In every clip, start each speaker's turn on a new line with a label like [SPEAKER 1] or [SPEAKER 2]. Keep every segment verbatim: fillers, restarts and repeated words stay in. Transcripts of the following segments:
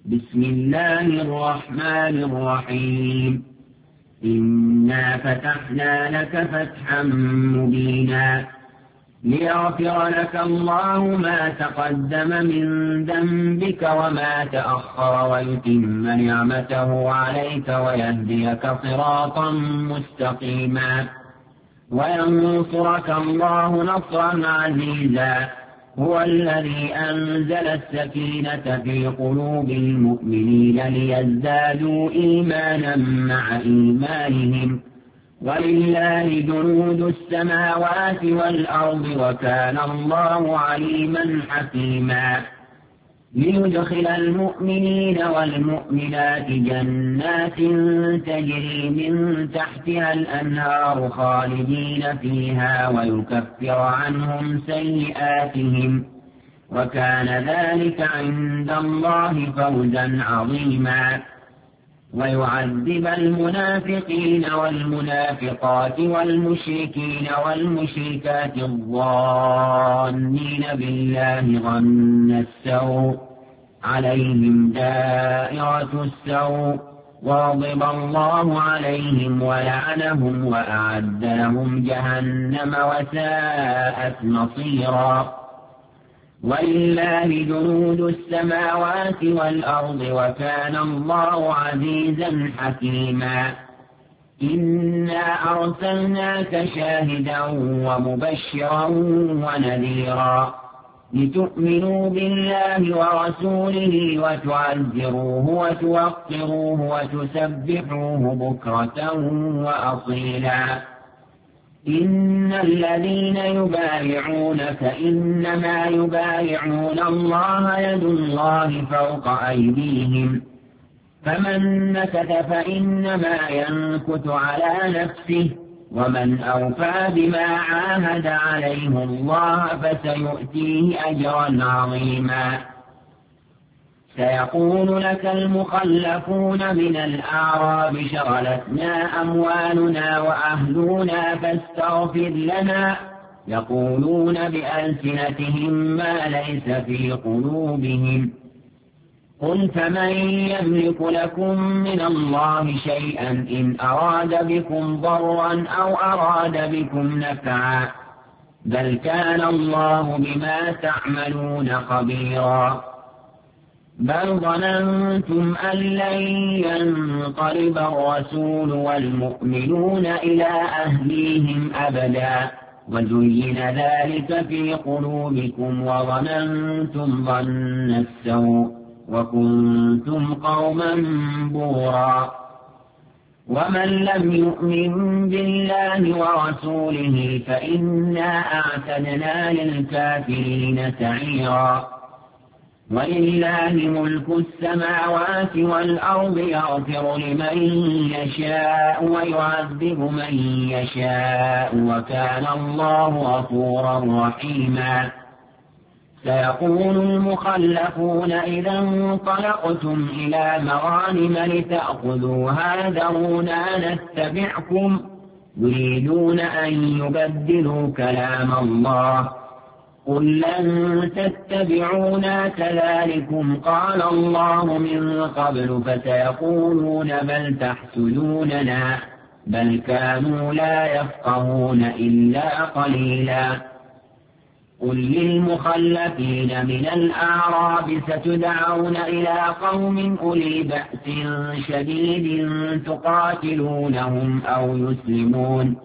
[SPEAKER 1] بسم الله الرحمن الرحيم إنا فتحنا لك فتحا مبينا ليغفر لك الله ما تقدم من ذنبك وما تأخر ويتم نعمته عليك ويهديك صراطا مستقيما وينصرك الله نصرا عزيزا هو الذي أنزل السكينة في قلوب المؤمنين ليزدادوا إيمانا مع إيمانهم ولله جنود السماوات والأرض وكان الله عليما حكيما ليدخل المؤمنين والمؤمنات جنات تجري من تحتها الأنهار خالدين فيها ويكفر عنهم سيئاتهم وكان ذلك عند الله فوزا عظيما ويعذب المنافقين والمنافقات والمشركين والمشركات الظانين بالله ظن السوء عليهم دائرة السوء وغضب الله عليهم ولعنهم وأعد لهم جهنم وساءت مصيرا ولله جنود السماوات والأرض وكان الله عزيزا حكيما إنا أرسلناك شاهدا ومبشرا ونذيرا لتؤمنوا بالله ورسوله وتعزروه وتوقروه وتسبحوه بكرة وأصيلا إن الذين يبايعونك إنما يبايعون الله يد الله فوق أيديهم فمن نكث فإنما ينكث على نفسه ومن أوفى بما عاهد عليه الله فسيؤتيه أجرا عظيما سيقول لك المخلفون من الأعراب شغلتنا أموالنا وأهلنا فاستغفر لنا يقولون بألسنتهم ما ليس في قلوبهم قل فمن يملك لكم من الله شيئا إن أراد بكم ضرا أو أراد بكم نفعا بل كان الله بما تعملون خبيرا بل ظننتم أن لن ينقلب الرسول والمؤمنون إلى أهليهم أبدا وزين ذلك في قلوبكم وظننتم ظن السوء وكنتم قوما بورا ومن لم يؤمن بالله ورسوله فإنا أعتدنا للكافرين سعيرا ولله ملك السماوات والأرض يغفر لمن يشاء ويعذب من يشاء وكان الله غفورا رحيما سيقول المخلفون إذا انطلقتم إلى مغانم لتأخذوها ذرونا نتبعكم يريدون أن يبدلوا كلام الله قل لن تتبعونا كذلكم قال الله من قبل فسيقولون بل تحسدوننا بل كانوا لا يفقهون إلا قليلا قل للمخلفين من الأعراب ستدعون إلى قوم أولي بأس شديد تقاتلونهم أو يسلمون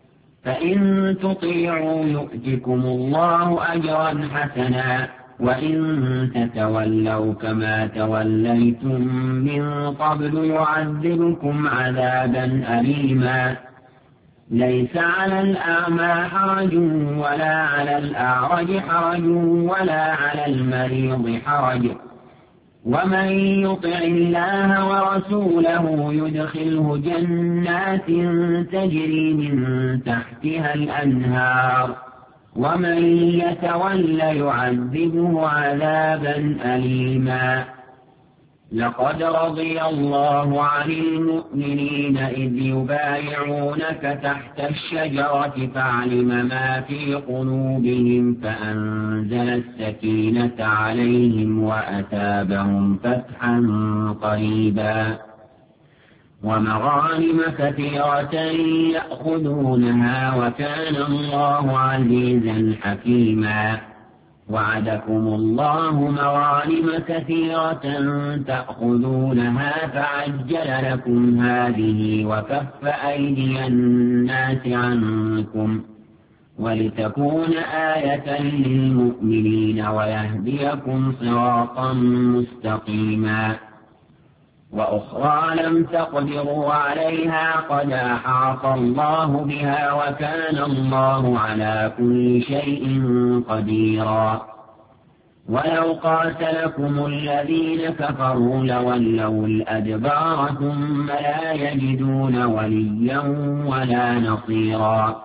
[SPEAKER 1] فإن تطيعوا يؤتكم الله أجرا حسنا وإن تتولوا كما توليتم من قبل يعذبكم عذابا أليما ليس على الأعمى حرج ولا على الأعرج حرج ولا على المريض حرج ومن يطع الله ورسوله يدخله جنات تجري من تحتها الأنهار ومن يتول يعذبه عذابا أليما لقد رضي الله عن المؤمنين إذ يبايعونك تحت الشجرة فعلم ما في قلوبهم فأنزل السكينة عليهم وأثابهم فتحا قريبا ومغانم كثيرة يأخذونها وكان الله عزيزا حكيما وعدكم الله مغانم كثيرة تأخذونها فعجل لكم هذه وكف أيدي الناس عنكم ولتكون آية للمؤمنين ويهديكم صراطا مستقيما وأخرى لم تقدروا عليها قد أحاط الله بها وكان الله على كل شيء قديرا ولو قاتلكم الذين كفروا لولوا الأدبار ثم لا يجدون وليا ولا نصيرا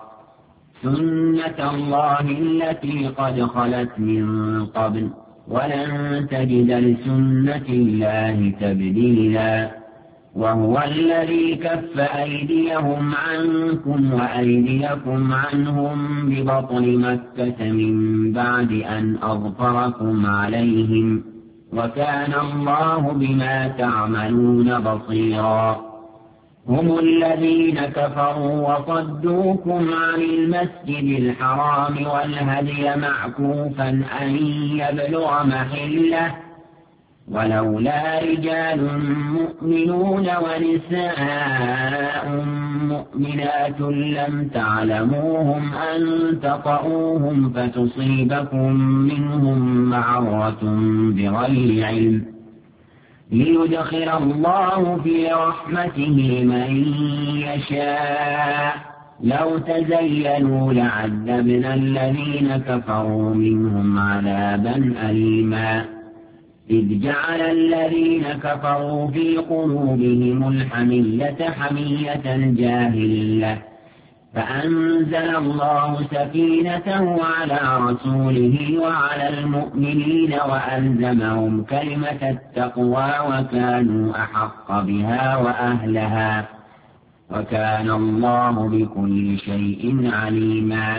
[SPEAKER 1] سنة الله التي قد خلت من قبل ولن تجد لسنة الله تبديلا وهو الذي كف أيديهم عنكم وأيديكم عنهم ببطن مكة من بعد أن أظفركم عليهم وكان الله بما تعملون بصيرا هم الذين كفروا وصدوكم عن المسجد الحرام والهدي معكوفا أن يبلغ محله ولولا رجال مؤمنون ونساء مؤمنات لم تعلموهم أن تطؤوهم فتصيبكم منهم معرة بغير علم ليدخل الله في رحمته من يشاء لو تزينوا لعذبنا الذين كفروا منهم عذابا أليما إذ جعل الذين كفروا في قلوبهم الحمية حمية الجاهلية فأنزل الله سكينته على رسوله وعلى المؤمنين وألزمهم كلمة التقوى وكانوا أحق بها وأهلها وكان الله بكل شيء عليما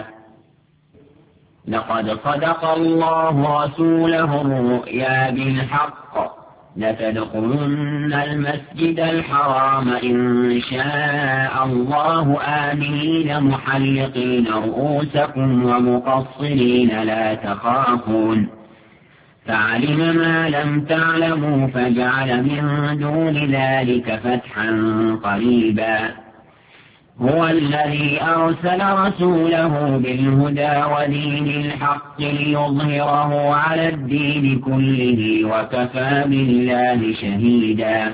[SPEAKER 1] لقد صدق الله رسوله الرؤيا بالحق لتدخلن المسجد الحرام إن شاء الله آمنين محلقين رؤوسكم ومقصرين لا تخافون فعلم ما لم تعلموا فجعل من دون ذلك فتحا قريبا هو الذي أرسل رسوله بالهدى ودين الحق ليظهره على الدين كله وكفى بالله شهيدا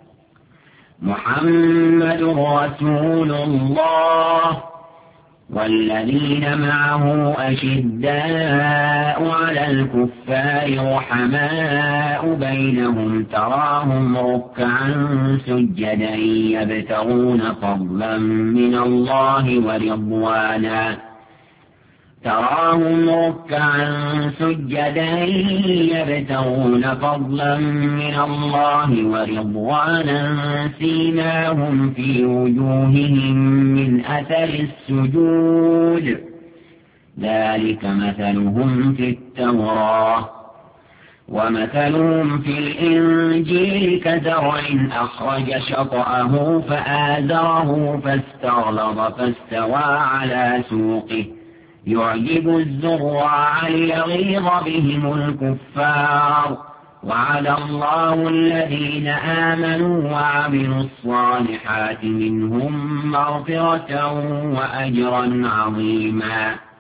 [SPEAKER 1] محمد رسول الله والذين معه أشداء على الكفار رحماء بينهم تراهم ركعا سجدا يبتغون فضلا من الله ورضوانا تراهم ركعا سجدا يبتغون فضلا من الله ورضوانا سيماهم في وجوههم من أثر السجود ذلك مثلهم في التوراة ومثلهم في الإنجيل كزرع أخرج شطأه فآزره فاستغلظ فاستوى على سوقه يعجب الزراع ليغيظ بهم الكفار وعد الله الذين آمنوا وعملوا الصالحات منهم مغفرة وأجرا عظيما